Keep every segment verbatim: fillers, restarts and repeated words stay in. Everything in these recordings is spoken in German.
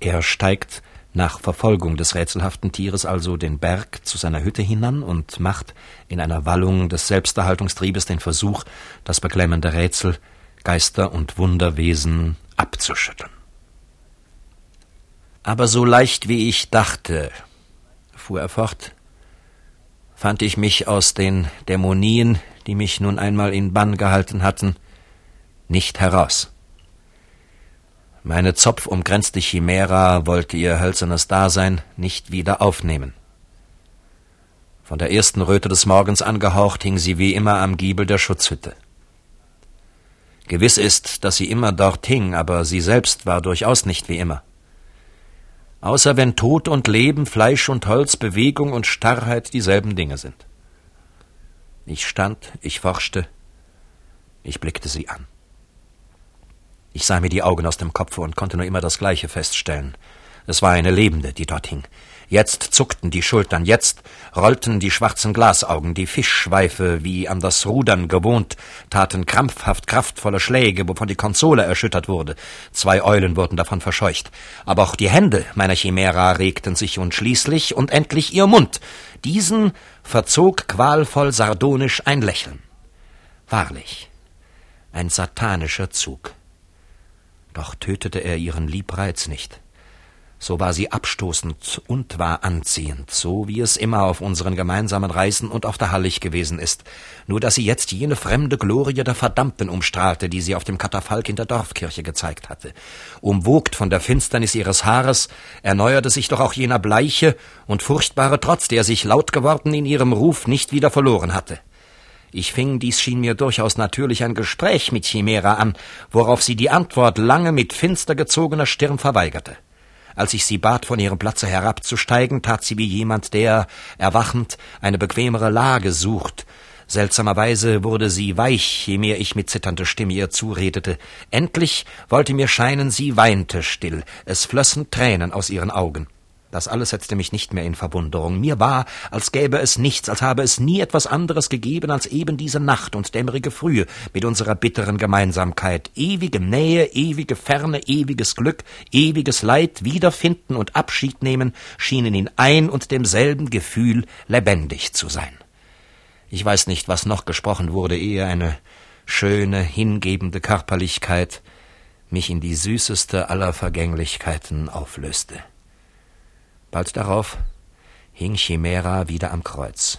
Er steigt nach Verfolgung des rätselhaften Tieres also den Berg zu seiner Hütte hinan und macht in einer Wallung des Selbsterhaltungstriebes den Versuch, das beklemmende Rätsel Geister und Wunderwesen abzuschütteln. Aber so leicht wie ich dachte, fuhr er fort, fand ich mich aus den Dämonien, die mich nun einmal in Bann gehalten hatten, nicht heraus. Meine zopfumgrenzte Chimera wollte ihr hölzernes Dasein nicht wieder aufnehmen. Von der ersten Röte des Morgens angehaucht hing sie wie immer am Giebel der Schutzhütte. Gewiss ist, dass sie immer dort hing, aber sie selbst war durchaus nicht wie immer. Außer wenn Tod und Leben, Fleisch und Holz, Bewegung und Starrheit dieselben Dinge sind. Ich stand, ich forschte, ich blickte sie an. Ich sah mir die Augen aus dem Kopfe und konnte nur immer das Gleiche feststellen. Es war eine Lebende, die dort hing. Jetzt zuckten die Schultern, jetzt rollten die schwarzen Glasaugen, die Fischschweife, wie an das Rudern gewohnt, taten krampfhaft kraftvolle Schläge, wovon die Konsole erschüttert wurde. Zwei Eulen wurden davon verscheucht. Aber auch die Hände meiner Chimera regten sich und schließlich und endlich ihr Mund. Diesen verzog qualvoll sardonisch ein Lächeln. Wahrlich, ein satanischer Zug. Doch tötete er ihren Liebreiz nicht. So war sie abstoßend und war anziehend, so wie es immer auf unseren gemeinsamen Reisen und auf der Hallig gewesen ist, nur dass sie jetzt jene fremde Glorie der Verdammten umstrahlte, die sie auf dem Katafalk in der Dorfkirche gezeigt hatte. Umwogt von der Finsternis ihres Haares, erneuerte sich doch auch jener bleiche und furchtbare Trotz, der sich laut geworden in ihrem Ruf nicht wieder verloren hatte. Ich fing, dies schien mir durchaus natürlich, ein Gespräch mit Chimera an, worauf sie die Antwort lange mit finster gezogener Stirn verweigerte. Als ich sie bat, von ihrem Platze herabzusteigen, tat sie wie jemand, der, erwachend, eine bequemere Lage sucht. Seltsamerweise wurde sie weich, je mehr ich mit zitternder Stimme ihr zuredete. Endlich wollte mir scheinen, sie weinte still. Es flössen Tränen aus ihren Augen. Das alles setzte mich nicht mehr in Verwunderung. Mir war, als gäbe es nichts, als habe es nie etwas anderes gegeben als eben diese Nacht und dämmerige Frühe mit unserer bitteren Gemeinsamkeit. Ewige Nähe, ewige Ferne, ewiges Glück, ewiges Leid, Wiederfinden und Abschied nehmen, schienen in ein und demselben Gefühl lebendig zu sein. Ich weiß nicht, was noch gesprochen wurde, ehe eine schöne, hingebende Körperlichkeit mich in die süßeste aller Vergänglichkeiten auflöste. Bald darauf hing Chimera wieder am Kreuz.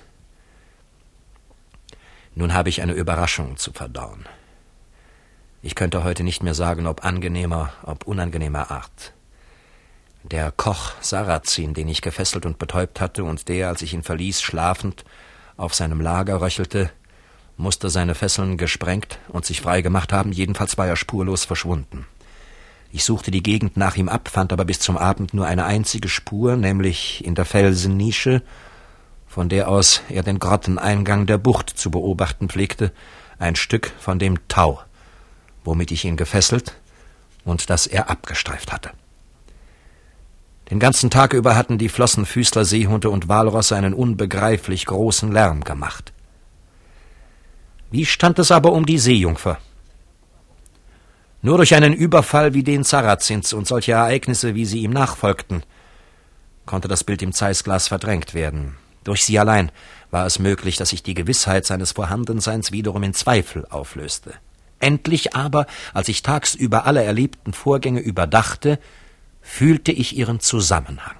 Nun habe ich eine Überraschung zu verdauen. Ich könnte heute nicht mehr sagen, ob angenehmer, ob unangenehmer Art. Der Koch Sarrazin, den ich gefesselt und betäubt hatte und der, als ich ihn verließ, schlafend auf seinem Lager röchelte, musste seine Fesseln gesprengt und sich frei gemacht haben, jedenfalls war er spurlos verschwunden. Ich suchte die Gegend nach ihm ab, fand aber bis zum Abend nur eine einzige Spur, nämlich in der Felsennische, von der aus er den Grotteneingang der Bucht zu beobachten pflegte, ein Stück von dem Tau, womit ich ihn gefesselt und das er abgestreift hatte. Den ganzen Tag über hatten die Flossenfüßler, Seehunde und Walrosse einen unbegreiflich großen Lärm gemacht. Wie stand es aber um die Seejungfer? Nur durch einen Überfall wie den Sarrazins und solche Ereignisse, wie sie ihm nachfolgten, konnte das Bild im Zeissglas verdrängt werden. Durch sie allein war es möglich, dass sich die Gewissheit seines Vorhandenseins wiederum in Zweifel auflöste. Endlich aber, als ich tagsüber alle erlebten Vorgänge überdachte, fühlte ich ihren Zusammenhang.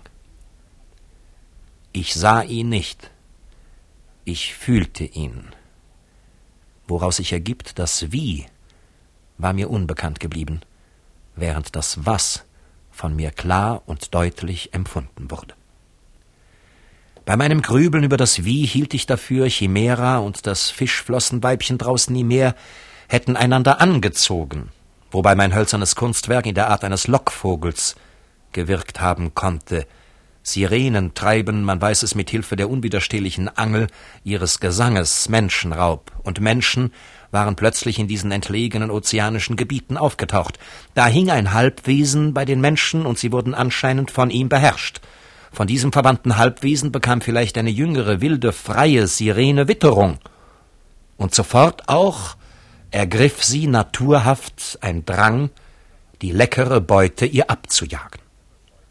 Ich sah ihn nicht, ich fühlte ihn, woraus sich ergibt, das Wie war mir unbekannt geblieben, während das Was von mir klar und deutlich empfunden wurde. Bei meinem Grübeln über das Wie hielt ich dafür, Chimera und das Fischflossenweibchen draußen nie mehr hätten einander angezogen, wobei mein hölzernes Kunstwerk in der Art eines Lockvogels gewirkt haben konnte. Sirenen treiben, man weiß es mit Hilfe der unwiderstehlichen Angel ihres Gesanges, Menschenraub, und Menschen waren plötzlich in diesen entlegenen ozeanischen Gebieten aufgetaucht. Da hing ein Halbwesen bei den Menschen, und sie wurden anscheinend von ihm beherrscht. Von diesem verwandten Halbwesen bekam vielleicht eine jüngere, wilde, freie Sirene Witterung. Und sofort auch ergriff sie naturhaft ein Drang, die leckere Beute ihr abzujagen.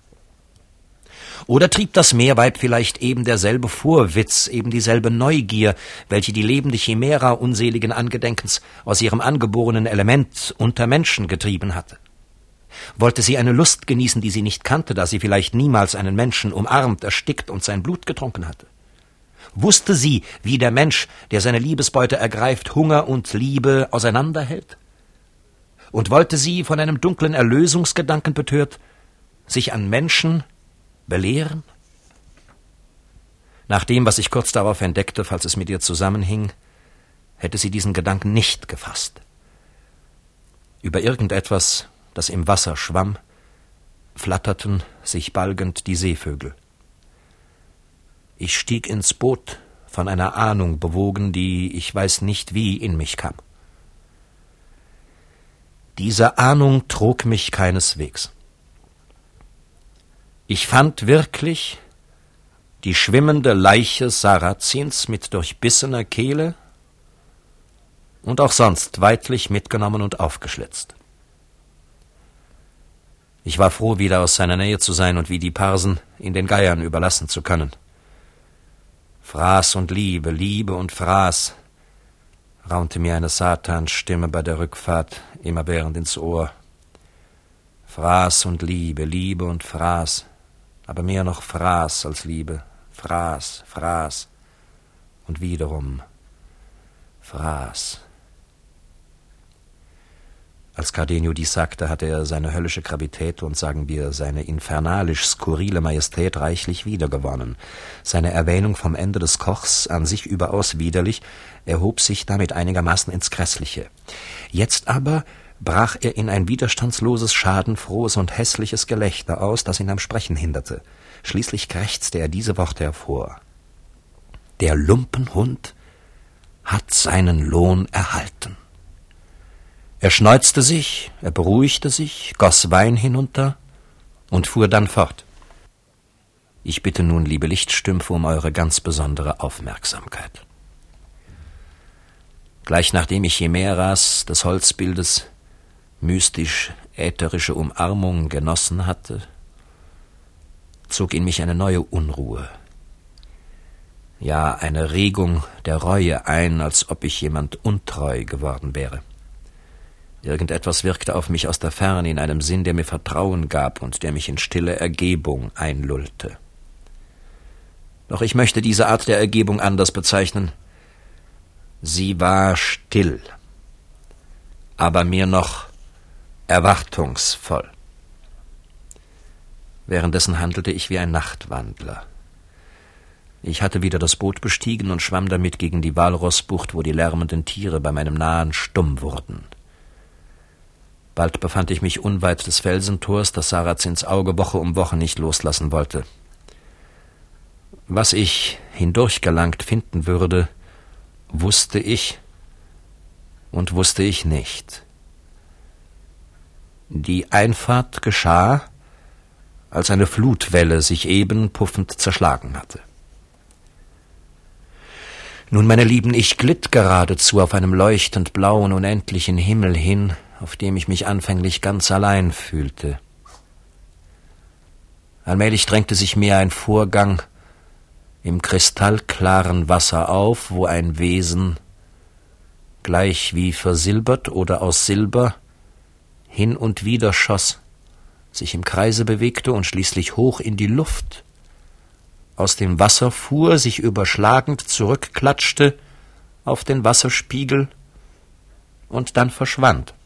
Oder trieb das Meerweib vielleicht eben derselbe Vorwitz, eben dieselbe Neugier, welche die lebende Chimera unseligen Angedenkens aus ihrem angeborenen Element unter Menschen getrieben hatte? Wollte sie eine Lust genießen, die sie nicht kannte, da sie vielleicht niemals einen Menschen umarmt, erstickt und sein Blut getrunken hatte? Wusste sie, wie der Mensch, der seine Liebesbeute ergreift, Hunger und Liebe auseinanderhält? Und wollte sie, von einem dunklen Erlösungsgedanken betört, sich an Menschen belehren? Nach dem, was ich kurz darauf entdeckte, falls es mit ihr zusammenhing, hätte sie diesen Gedanken nicht gefasst. Über irgendetwas, das im Wasser schwamm, flatterten, sich balgend, die Seevögel. Ich stieg ins Boot, von einer Ahnung bewogen, die ich weiß nicht wie in mich kam. Diese Ahnung trug mich keineswegs. Ich fand wirklich die schwimmende Leiche Sarazins mit durchbissener Kehle und auch sonst weidlich mitgenommen und aufgeschlitzt. Ich war froh, wieder aus seiner Nähe zu sein und wie die Parsen in den Geiern überlassen zu können. Fraß und Liebe, Liebe und Fraß, raunte mir eine Satansstimme bei der Rückfahrt immerwährend ins Ohr. Fraß und Liebe, Liebe und Fraß, aber mehr noch Fraß als Liebe. Fraß, Fraß und wiederum Fraß. Als Cardenio dies sagte, hatte er seine höllische Gravität und, sagen wir, seine infernalisch skurrile Majestät reichlich wiedergewonnen. Seine Erwähnung vom Ende des Kochs, an sich überaus widerlich, erhob sich damit einigermaßen ins Grässliche. Jetzt aber brach er in ein widerstandsloses, schadenfrohes und hässliches Gelächter aus, das ihn am Sprechen hinderte. Schließlich krächzte er diese Worte hervor: Der Lumpenhund hat seinen Lohn erhalten. Er schneuzte sich, er beruhigte sich, goss Wein hinunter und fuhr dann fort. Ich bitte nun, liebe Lichtstümpfe, um eure ganz besondere Aufmerksamkeit. Gleich nachdem ich Chimäras des Holzbildes mystisch-ätherische Umarmung genossen hatte, zog in mich eine neue Unruhe, ja eine Regung der Reue ein, als ob ich jemand untreu geworden wäre. Irgendetwas wirkte auf mich aus der Ferne in einem Sinn, der mir Vertrauen gab und der mich in stille Ergebung einlullte. Doch ich möchte diese Art der Ergebung anders bezeichnen. Sie war still, aber mir noch erwartungsvoll. Währenddessen handelte ich wie ein Nachtwandler. Ich hatte wieder das Boot bestiegen und schwamm damit gegen die Walrossbucht, wo die lärmenden Tiere bei meinem Nahen stumm wurden. Bald befand ich mich unweit des Felsentors, das Sarazins Auge Woche um Woche nicht loslassen wollte. Was ich hindurchgelangt finden würde, wusste ich und wusste ich nicht. Die Einfahrt geschah, als eine Flutwelle sich eben puffend zerschlagen hatte. Nun, meine Lieben, ich glitt geradezu auf einem leuchtend blauen, unendlichen Himmel hin, auf dem ich mich anfänglich ganz allein fühlte. Allmählich drängte sich mir ein Vorgang im kristallklaren Wasser auf, wo ein Wesen, gleich wie versilbert oder aus Silber, hin und wider schoss, sich im Kreise bewegte und schließlich hoch in die Luft aus dem Wasser fuhr, sich überschlagend zurückklatschte auf den Wasserspiegel und dann verschwand.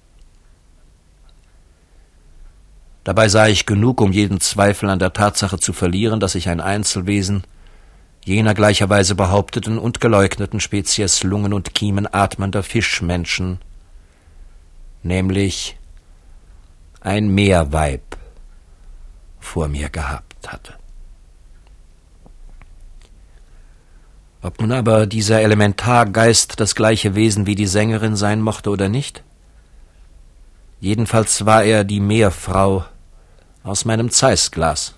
Dabei sah ich genug, um jeden Zweifel an der Tatsache zu verlieren, dass ich ein Einzelwesen jener gleicherweise behaupteten und geleugneten Spezies Lungen und Kiemen atmender Fischmenschen, nämlich ein Meerweib, vor mir gehabt hatte. Ob nun aber dieser Elementargeist das gleiche Wesen wie die Sängerin sein mochte oder nicht, jedenfalls war er die Meerfrau aus meinem Zeissglas.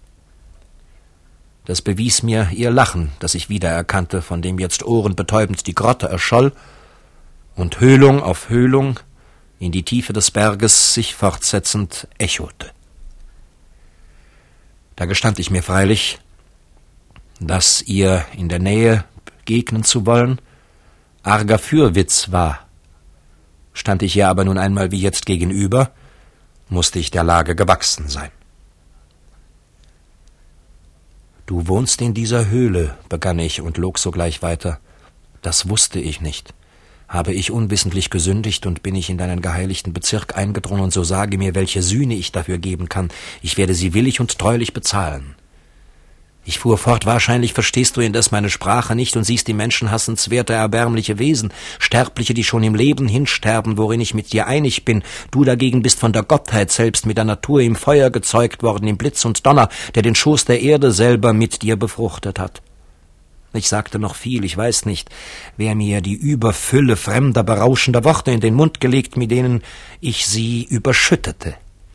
Das bewies mir ihr Lachen, das ich wiedererkannte, von dem jetzt ohrenbetäubend die Grotte erscholl und Höhlung auf Höhlung in die Tiefe des Berges sich fortsetzend echote. Da gestand ich mir freilich, dass ihr in der Nähe begegnen zu wollen arger Fürwitz war. Stand ich ihr aber nun einmal wie jetzt gegenüber, musste ich der Lage gewachsen sein. »Du wohnst in dieser Höhle«, begann ich und log sogleich weiter. »Das wusste ich nicht. Habe ich unwissentlich gesündigt und bin ich in deinen geheiligten Bezirk eingedrungen, so sage mir, welche Sühne ich dafür geben kann. Ich werde sie willig und treulich bezahlen.« Ich fuhr fort, »Wahrscheinlich verstehst du indes meine Sprache nicht und siehst die menschenhassenswerte, erbärmliche Wesen, Sterbliche, die schon im Leben hinsterben, worin ich mit dir einig bin. Du dagegen bist von der Gottheit selbst mit der Natur im Feuer gezeugt worden, im Blitz und Donner, der den Schoß der Erde selber mit dir befruchtet hat.« Ich sagte noch viel, ich weiß nicht, wer mir die Überfülle fremder, berauschender Worte in den Mund gelegt, mit denen ich sie überschüttete.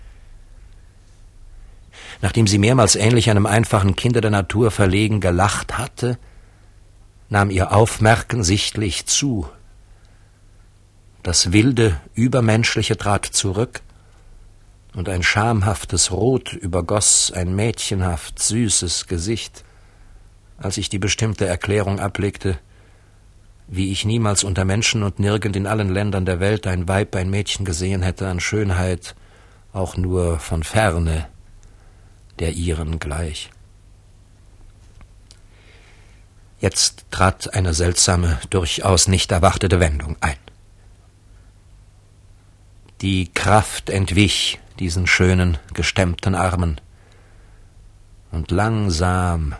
Nachdem sie mehrmals ähnlich einem einfachen Kinde der Natur verlegen gelacht hatte, nahm ihr Aufmerken sichtlich zu. Das wilde, übermenschliche trat zurück, und ein schamhaftes Rot übergoss ein mädchenhaft süßes Gesicht, als ich die bestimmte Erklärung ablegte, wie ich niemals unter Menschen und nirgend in allen Ländern der Welt ein Weib, ein Mädchen gesehen hätte, an Schönheit auch nur von Ferne der ihren gleich. Jetzt trat eine seltsame, durchaus nicht erwartete Wendung ein. Die Kraft entwich diesen schönen, gestemmten Armen, und langsam,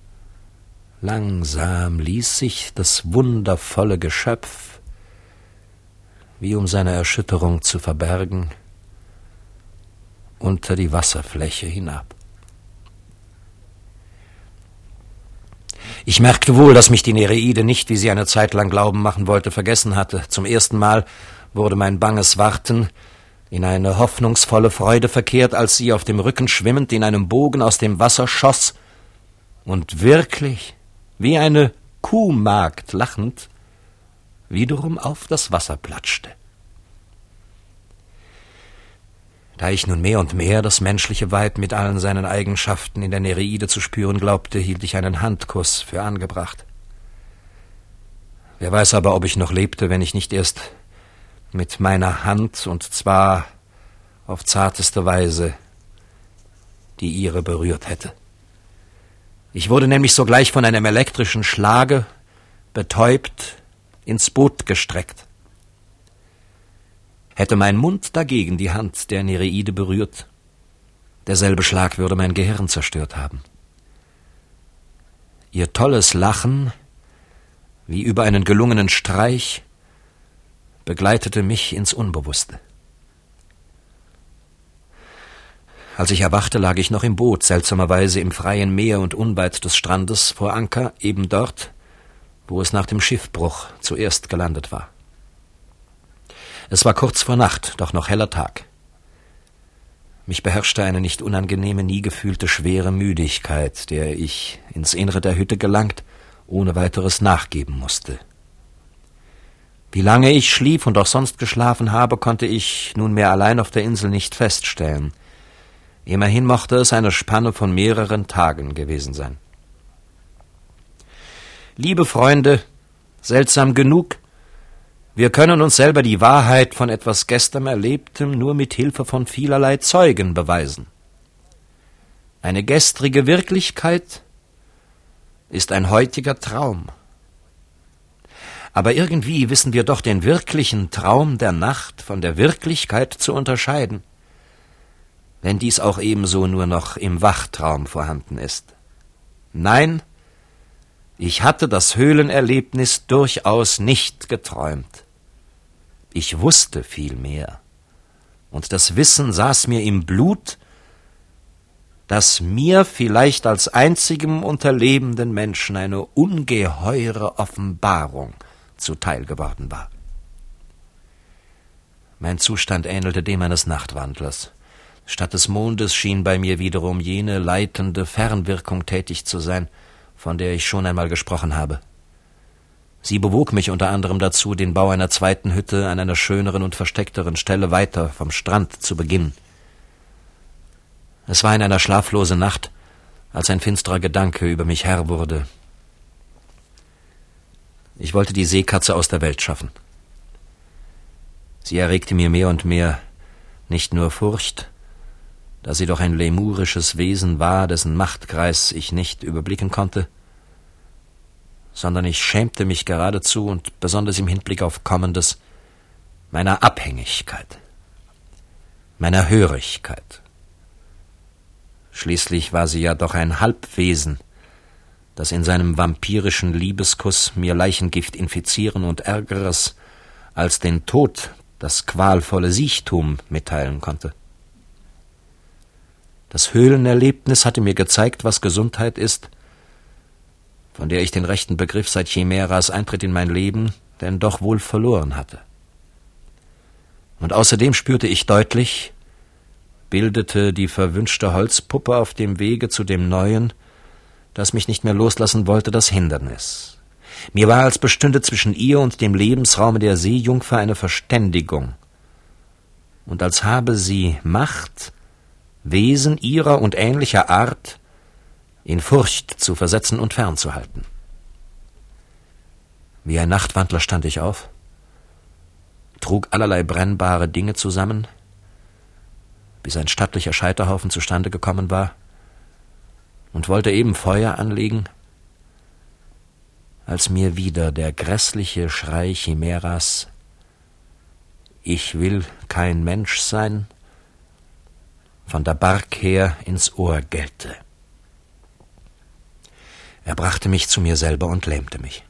langsam ließ sich das wundervolle Geschöpf, wie um seine Erschütterung zu verbergen, unter die Wasserfläche hinab. Ich merkte wohl, dass mich die Nereide nicht, wie sie eine Zeit lang glauben machen wollte, vergessen hatte. Zum ersten Mal wurde mein banges Warten in eine hoffnungsvolle Freude verkehrt, als sie auf dem Rücken schwimmend in einem Bogen aus dem Wasser schoss und wirklich, wie eine Kuhmagd lachend, wiederum auf das Wasser platschte. Da ich nun mehr und mehr das menschliche Weib mit allen seinen Eigenschaften in der Nereide zu spüren glaubte, hielt ich einen Handkuss für angebracht. Wer weiß aber, ob ich noch lebte, wenn ich nicht erst mit meiner Hand, und zwar auf zarteste Weise, die ihre berührt hätte. Ich wurde nämlich sogleich von einem elektrischen Schlage, betäubt, ins Boot gestreckt. Hätte mein Mund dagegen die Hand der Nereide berührt, derselbe Schlag würde mein Gehirn zerstört haben. Ihr tolles Lachen, wie über einen gelungenen Streich, begleitete mich ins Unbewusste. Als ich erwachte, lag ich noch im Boot, seltsamerweise im freien Meer und unweit des Strandes vor Anker, eben dort, wo es nach dem Schiffbruch zuerst gelandet war. Es war kurz vor Nacht, doch noch heller Tag. Mich beherrschte eine nicht unangenehme, nie gefühlte schwere Müdigkeit, der ich, ins Innere der Hütte gelangt, ohne weiteres nachgeben musste. Wie lange ich schlief und auch sonst geschlafen habe, konnte ich nunmehr allein auf der Insel nicht feststellen. Immerhin mochte es eine Spanne von mehreren Tagen gewesen sein. Liebe Freunde, seltsam genug, wir können uns selber die Wahrheit von etwas gestern Erlebtem nur mit Hilfe von vielerlei Zeugen beweisen. Eine gestrige Wirklichkeit ist ein heutiger Traum. Aber irgendwie wissen wir doch den wirklichen Traum der Nacht von der Wirklichkeit zu unterscheiden, wenn dies auch ebenso nur noch im Wachtraum vorhanden ist. Nein, ich hatte das Höhlenerlebnis durchaus nicht geträumt. Ich wusste viel mehr, und das Wissen saß mir im Blut, dass mir vielleicht als einzigem unter lebenden Menschen eine ungeheure Offenbarung zuteil geworden war. Mein Zustand ähnelte dem eines Nachtwandlers. Statt des Mondes schien bei mir wiederum jene leitende Fernwirkung tätig zu sein, von der ich schon einmal gesprochen habe. Sie bewog mich unter anderem dazu, den Bau einer zweiten Hütte an einer schöneren und versteckteren Stelle weiter vom Strand zu beginnen. Es war in einer schlaflosen Nacht, als ein finsterer Gedanke über mich Herr wurde. Ich wollte die Seekatze aus der Welt schaffen. Sie erregte mir mehr und mehr nicht nur Furcht, da sie doch ein lemurisches Wesen war, dessen Machtkreis ich nicht überblicken konnte, sondern ich schämte mich geradezu und besonders im Hinblick auf Kommendes meiner Abhängigkeit, meiner Hörigkeit. Schließlich war sie ja doch ein Halbwesen, das in seinem vampirischen Liebeskuss mir Leichengift infizieren und Ärgeres als den Tod, das qualvolle Siechtum, mitteilen konnte. Das Höhlenerlebnis hatte mir gezeigt, was Gesundheit ist, von der ich den rechten Begriff seit Chimäras Eintritt in mein Leben denn doch wohl verloren hatte. Und außerdem spürte ich deutlich, bildete die verwünschte Holzpuppe auf dem Wege zu dem Neuen, das mich nicht mehr loslassen wollte, das Hindernis. Mir war, als bestünde zwischen ihr und dem Lebensraume der Seejungfer eine Verständigung, und als habe sie Macht, Wesen ihrer und ähnlicher Art in Furcht zu versetzen und fernzuhalten. Wie ein Nachtwandler stand ich auf, trug allerlei brennbare Dinge zusammen, bis ein stattlicher Scheiterhaufen zustande gekommen war, und wollte eben Feuer anlegen, als mir wieder der grässliche Schrei Chimäras »Ich will kein Mensch sein« von der Bark her ins Ohr gellte. Er brachte mich zu mir selber und lähmte mich.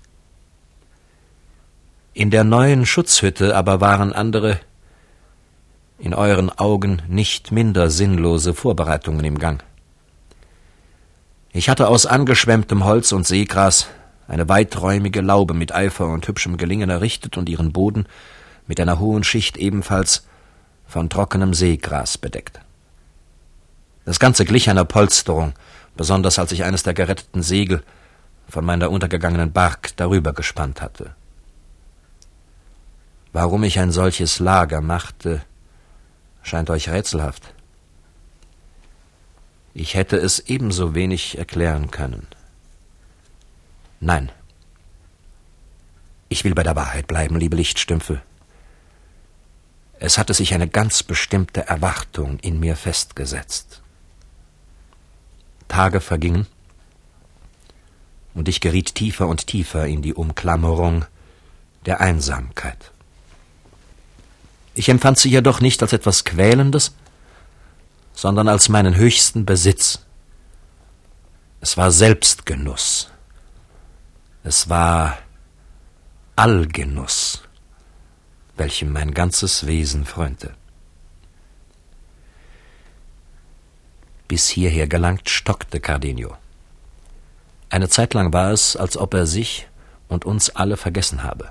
In der neuen Schutzhütte aber waren andere, in euren Augen nicht minder sinnlose Vorbereitungen im Gang. Ich hatte aus angeschwemmtem Holz und Seegras eine weiträumige Laube mit Eifer und hübschem Gelingen errichtet und ihren Boden mit einer hohen Schicht ebenfalls von trockenem Seegras bedeckt. Das Ganze glich einer Polsterung, besonders als ich eines der geretteten Segel von meiner untergegangenen Bark darüber gespannt hatte. Warum ich ein solches Lager machte, scheint euch rätselhaft. Ich hätte es ebenso wenig erklären können. Nein. Ich will bei der Wahrheit bleiben, liebe Lichtstümpfe. Es hatte sich eine ganz bestimmte Erwartung in mir festgesetzt. Tage vergingen, und ich geriet tiefer und tiefer in die Umklammerung der Einsamkeit. Ich empfand sie jedoch nicht als etwas Quälendes, sondern als meinen höchsten Besitz. Es war Selbstgenuss. Es war Allgenuss, welchem mein ganzes Wesen frönte. Bis hierher gelangt, stockte Cardenio. Eine Zeit lang war es, als ob er sich und uns alle vergessen habe.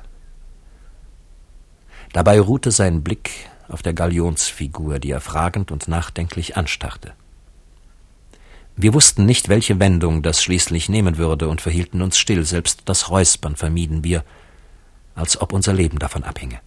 Dabei ruhte sein Blick auf der Galionsfigur, die er fragend und nachdenklich anstarrte. Wir wussten nicht, welche Wendung das schließlich nehmen würde, und verhielten uns still, selbst das Räuspern vermieden wir, als ob unser Leben davon abhinge.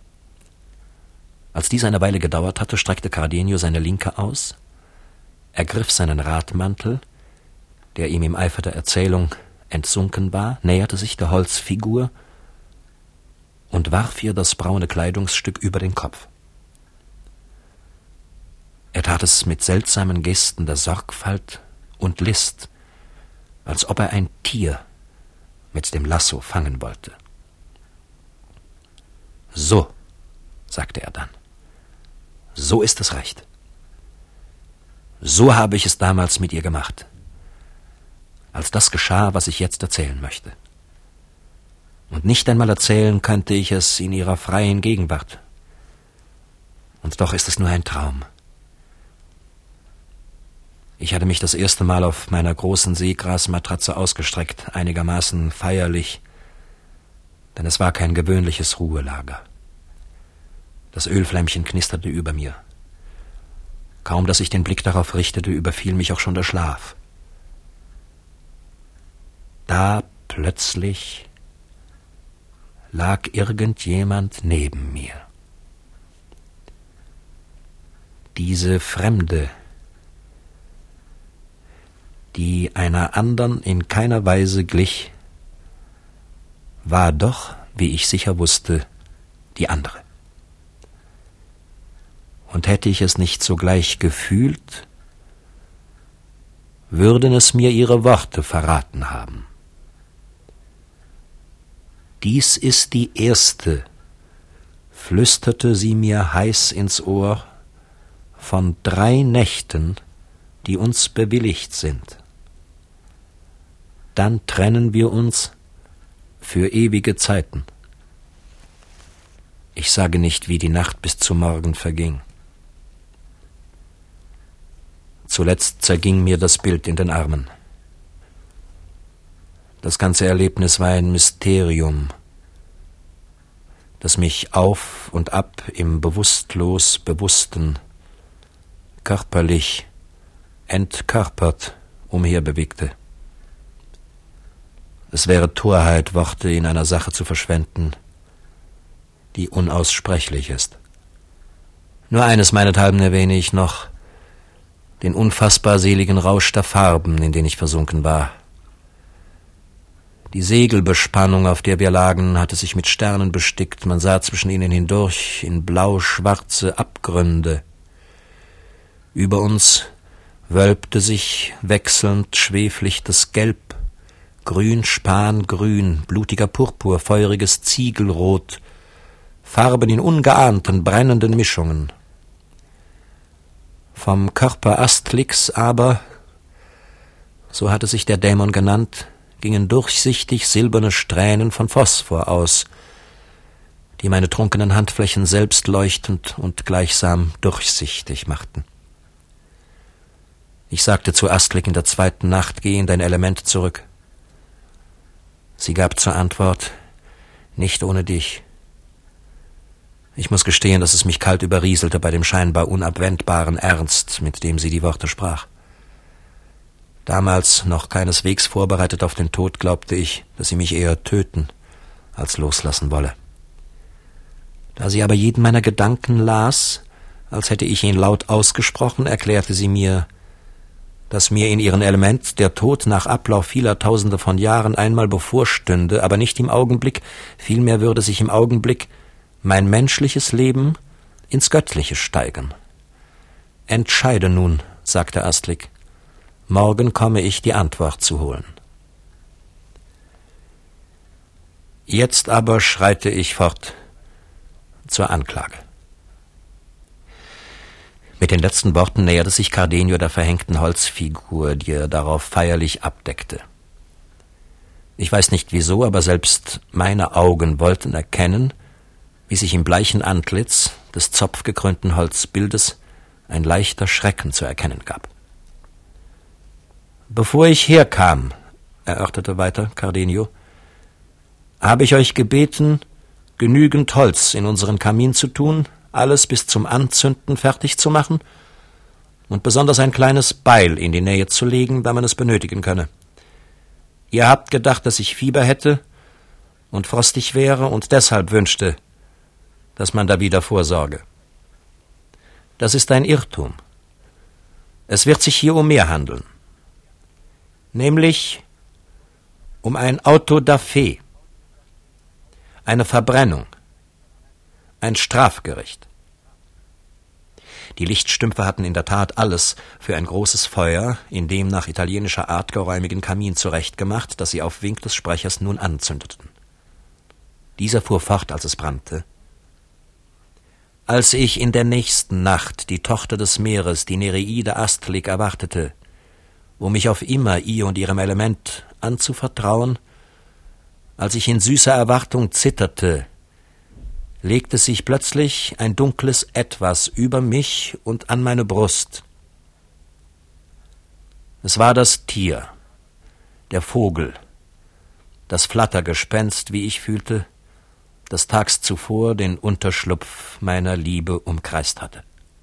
Als dies eine Weile gedauert hatte, streckte Cardenio seine Linke aus, ergriff seinen Radmantel, der ihm im Eifer der Erzählung entsunken war, näherte sich der Holzfigur und warf ihr das braune Kleidungsstück über den Kopf. Er tat es mit seltsamen Gesten der Sorgfalt und List, als ob er ein Tier mit dem Lasso fangen wollte. »So«, sagte er dann, »so ist es recht. So habe ich es damals mit ihr gemacht, als das geschah, was ich jetzt erzählen möchte. Und nicht einmal erzählen könnte ich es in ihrer freien Gegenwart. Und doch ist es nur ein Traum. Ich hatte mich das erste Mal auf meiner großen Seegrasmatratze ausgestreckt, einigermaßen feierlich, denn es war kein gewöhnliches Ruhelager. Das Ölflämmchen knisterte über mir. Kaum, dass ich den Blick darauf richtete, überfiel mich auch schon der Schlaf. Da plötzlich lag irgendjemand neben mir. Diese Fremde, die einer andern in keiner Weise glich, war doch, wie ich sicher wusste, die andere. Und hätte ich es nicht sogleich gefühlt, würden es mir ihre Worte verraten haben. »Dies ist die erste«, flüsterte sie mir heiß ins Ohr, »von drei Nächten, die uns bewilligt sind. Dann trennen wir uns für ewige Zeiten.« Ich sage nicht, wie die Nacht bis zum Morgen verging. Zuletzt zerging mir das Bild in den Armen. Das ganze Erlebnis war ein Mysterium, das mich auf und ab im bewusstlos Bewussten, körperlich, entkörpert umherbewegte. Es wäre Torheit, Worte in einer Sache zu verschwenden, die unaussprechlich ist. Nur eines meinethalben erwähne ich noch, den unfassbar seligen Rausch der Farben, in den ich versunken war. Die Segelbespannung, auf der wir lagen, hatte sich mit Sternen bestickt, man sah zwischen ihnen hindurch in blau-schwarze Abgründe. Über uns wölbte sich wechselnd schweflichtes Gelb, Grün, Spangrün, blutiger Purpur, feuriges Ziegelrot, Farben in ungeahnten, brennenden Mischungen. Vom Körper Astrix aber, so hatte sich der Dämon genannt, gingen durchsichtig silberne Strähnen von Phosphor aus, die meine trunkenen Handflächen selbst leuchtend und gleichsam durchsichtig machten. Ich sagte zu Astrid in der zweiten Nacht, geh in dein Element zurück. Sie gab zur Antwort, nicht ohne dich. Ich muss gestehen, dass es mich kalt überrieselte bei dem scheinbar unabwendbaren Ernst, mit dem sie die Worte sprach. Damals, noch keineswegs vorbereitet auf den Tod, glaubte ich, dass sie mich eher töten, als loslassen wolle. Da sie aber jeden meiner Gedanken las, als hätte ich ihn laut ausgesprochen, erklärte sie mir, dass mir in ihrem Element der Tod nach Ablauf vieler Tausende von Jahren einmal bevorstünde, aber nicht im Augenblick, vielmehr würde sich im Augenblick mein menschliches Leben ins Göttliche steigern. Entscheide nun, sagte Astrid, morgen komme ich, die Antwort zu holen. Jetzt aber schreite ich fort zur Anklage. Mit den letzten Worten näherte sich Cardenio der verhängten Holzfigur, die er darauf feierlich abdeckte. Ich weiß nicht wieso, aber selbst meine Augen wollten erkennen, wie sich im bleichen Antlitz des zopfgekrönten Holzbildes ein leichter Schrecken zu erkennen gab. »Bevor ich herkam«, erörterte weiter Cardenio, »habe ich euch gebeten, genügend Holz in unseren Kamin zu tun, alles bis zum Anzünden fertig zu machen und besonders ein kleines Beil in die Nähe zu legen, da man es benötigen könne. Ihr habt gedacht, dass ich Fieber hätte und frostig wäre und deshalb wünschte, dass man da wieder vorsorge. Das ist ein Irrtum. Es wird sich hier um mehr handeln, nämlich um ein Auto da fe, eine Verbrennung, ein Strafgericht. Die Lichtstümpfe hatten in der Tat alles für ein großes Feuer in dem nach italienischer Art geräumigen Kamin zurechtgemacht, das sie auf Wink des Sprechers nun anzündeten. Dieser fuhr fort, als es brannte. Als ich in der nächsten Nacht die Tochter des Meeres, die Nereide Astrid, erwartete, um mich auf immer ihr und ihrem Element anzuvertrauen, als ich in süßer Erwartung zitterte, legte sich plötzlich ein dunkles Etwas über mich und an meine Brust. Es war das Tier, der Vogel, das Flattergespenst, wie ich fühlte, das tags zuvor den Unterschlupf meiner Liebe umkreist hatte.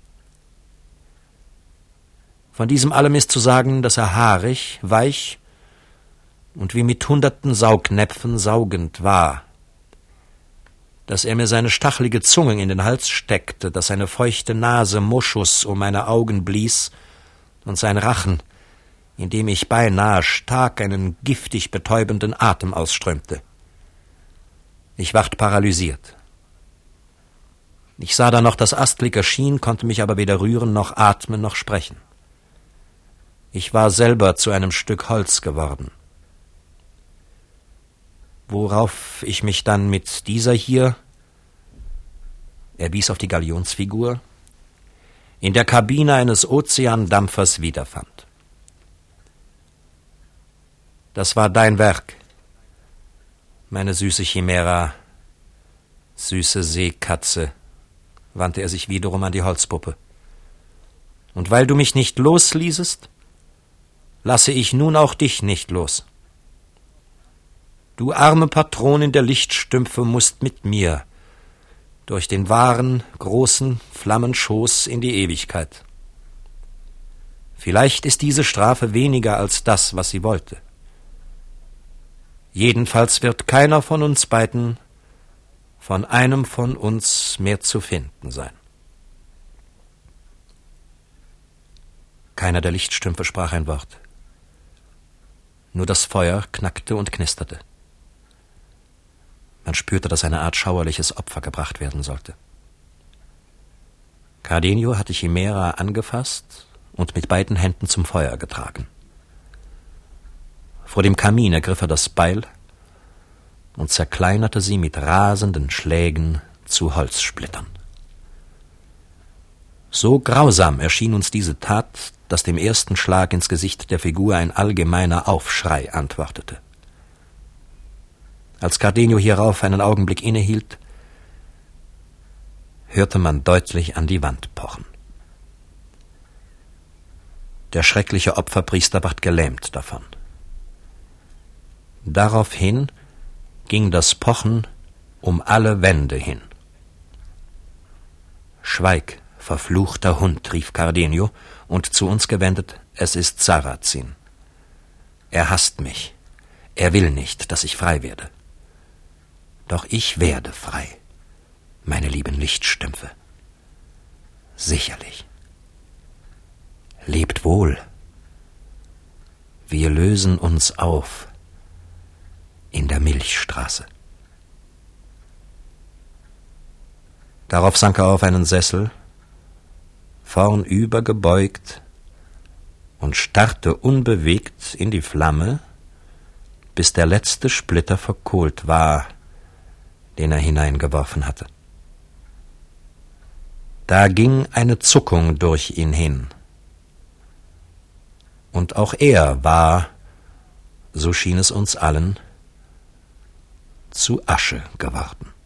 Von diesem allem ist zu sagen, dass er haarig, weich und wie mit hunderten Saugnäpfen saugend war, dass er mir seine stachelige Zunge in den Hals steckte, dass seine feuchte Nase Moschus um meine Augen blies und sein Rachen indem ich beinahe stark einen giftig betäubenden Atem ausströmte. Ich ward paralysiert. Ich sah da noch das Astglick erschien, konnte mich aber weder rühren, noch atmen, noch sprechen. Ich war selber zu einem Stück Holz geworden. Worauf ich mich dann mit dieser hier, er wies auf die Galionsfigur, in der Kabine eines Ozeandampfers wiederfand. Das war dein Werk, meine süße Chimera, süße Seekatze, wandte er sich wiederum an die Holzpuppe. Und weil du mich nicht losließest, lasse ich nun auch dich nicht los. Du arme Patronin der Lichtstümpfe musst mit mir durch den wahren, großen Flammenschoß in die Ewigkeit. Vielleicht ist diese Strafe weniger als das, was sie wollte. Jedenfalls wird keiner von uns beiden von einem von uns mehr zu finden sein. Keiner der Lichtstümpfe sprach ein Wort. Nur das Feuer knackte und knisterte. Man spürte, dass eine Art schauerliches Opfer gebracht werden sollte. Cardenio hatte Chimera angefasst und mit beiden Händen zum Feuer getragen. Vor dem Kamin ergriff er das Beil und zerkleinerte sie mit rasenden Schlägen zu Holzsplittern. So grausam erschien uns diese Tat, dass dem ersten Schlag ins Gesicht der Figur ein allgemeiner Aufschrei antwortete. Als Cardenio hierauf einen Augenblick innehielt, hörte man deutlich an die Wand pochen. Der schreckliche Opferpriester ward gelähmt davon. Daraufhin ging das Pochen um alle Wände hin. »Schweig, verfluchter Hund«, rief Cardenio, und zu uns gewendet, »es ist Sarrazin. Er hasst mich. Er will nicht, dass ich frei werde. Doch ich werde frei, meine lieben Lichtstümpfe. Sicherlich. Lebt wohl. Wir lösen uns auf in der Milchstraße.« Darauf sank er auf einen Sessel, vornüber gebeugt, und starrte unbewegt in die Flamme, bis der letzte Splitter verkohlt war, den er hineingeworfen hatte. Da ging eine Zuckung durch ihn hin, und auch er war, so schien es uns allen, zu Asche geworden.